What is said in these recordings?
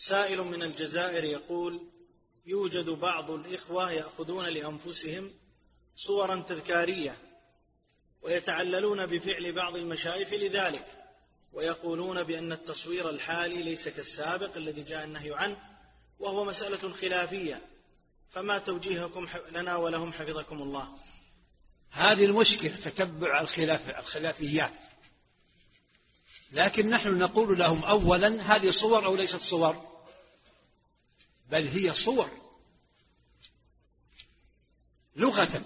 سائل من الجزائر يقول: يوجد بعض الإخوة يأخذون لأنفسهم صورا تذكارية ويتعللون بفعل بعض المشايخ لذلك، ويقولون بأن التصوير الحالي ليس كالسابق الذي جاء النهي عنه، وهو مسألة خلافية، فما توجيهكم لنا ولهم حفظكم الله؟ هذه المشكلة، تتبع الخلافيات. لكن نحن نقول لهم أولا: هذه صور أو ليست صور؟ بل هي صور لغة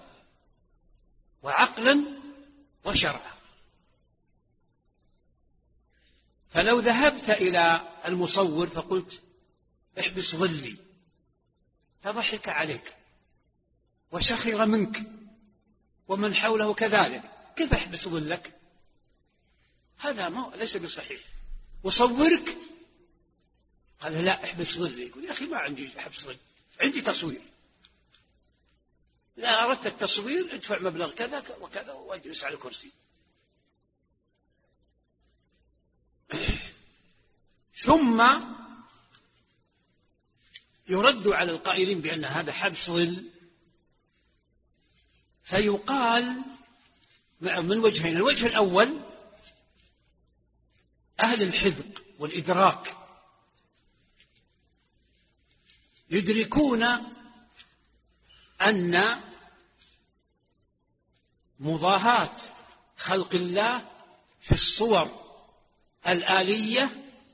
وعقلا وشرعا. فلو ذهبت إلى المصور فقلت: احبس ظلي، فضحك عليك وسخر منك ومن حوله كذلك، كيف احبس ظلك؟ هذا ليس بصحيح. وصورك، قال: لا احبس ظلي. يقول: يا أخي ما عندي حبس ظل، عندي تصوير. إذا أردت التصوير ادفع مبلغ كذا وكذا واجلس على الكرسي. ثم يرد على القائلين بأن هذا حبس ظل، فيقال من وجهين: الوجه الأول أهل الحذق والإدراك يدركون أن مضاهاة خلق الله في الصور الآلية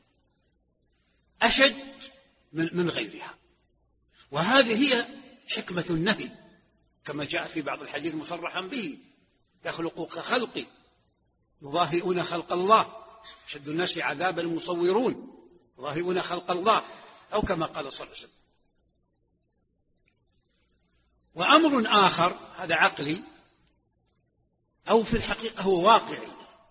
أشد من غيرها، وهذه هي حكمة النهي كما جاء في بعض الحديث مصرحا به: يخلق كخلقي يضاهئون خلق الله، أشد الناس عذابا المصورون يضاهئون خلق الله، أو كما قال صلى الله عليه وسلم. وأمر آخر، هذا عقلي أو في الحقيقة هو واقعي: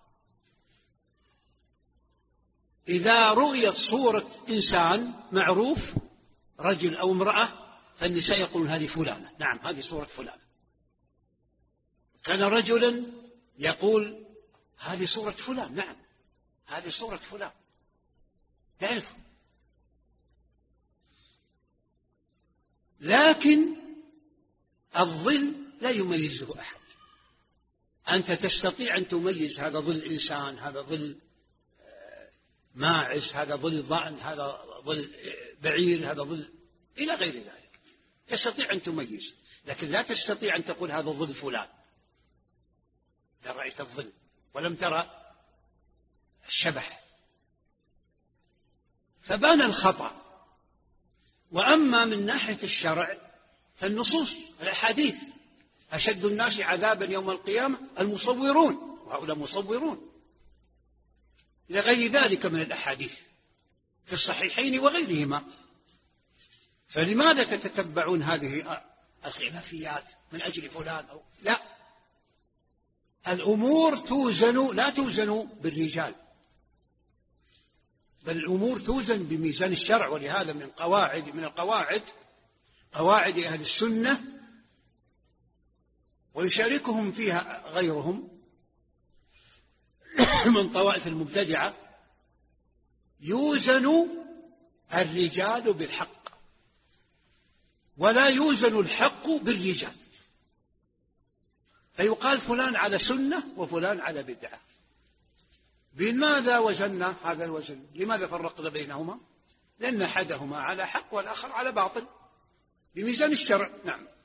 إذا رؤيت صورة إنسان معروف رجل أو امرأة فالنساء يقولون: هذه فلانة، نعم هذه صورة فلانة. كان رجلا يقول: هذه صورة فلان، نعم هذه صورة فلان، يعرف. لكن الظل لا يميزه أحد. أنت تستطيع أن تميز هذا ظل إنسان، هذا ظل ماعز، هذا ظل ضأن، هذا ظل بعير، هذا ظل إلى غير ذلك، تستطيع أن تميز. لكن لا تستطيع أن تقول هذا ظل فلان إذا رأيت الظل ولم ترى الشبح، فبان الخطأ. وأما من ناحية الشرع فالنصوص الأحاديث: أشد الناس عذابا يوم القيامة المصورون، وهؤلاء مصورون، إلى غير ذلك من الأحاديث في الصحيحين وغيرهما. فلماذا تتتبعون هذه الخلافيات من أجل فلان أو لا؟ الأمور لا توزن بالرجال، بل الأمور توزن بميزان الشرع. ولهذا من القواعد قواعد أهل السنة، ويشاركهم فيها غيرهم من طوائف المبتدعة: يوزن الرجال بالحق ولا يوزن الحق بالرجال، فيقال فلان على سنة وفلان على بدعة. بماذا وزننا هذا الوزن؟ لماذا فرقنا بينهما؟ لأن أحدهما على حق والآخر على باطل، بميزان الشرع. نعم.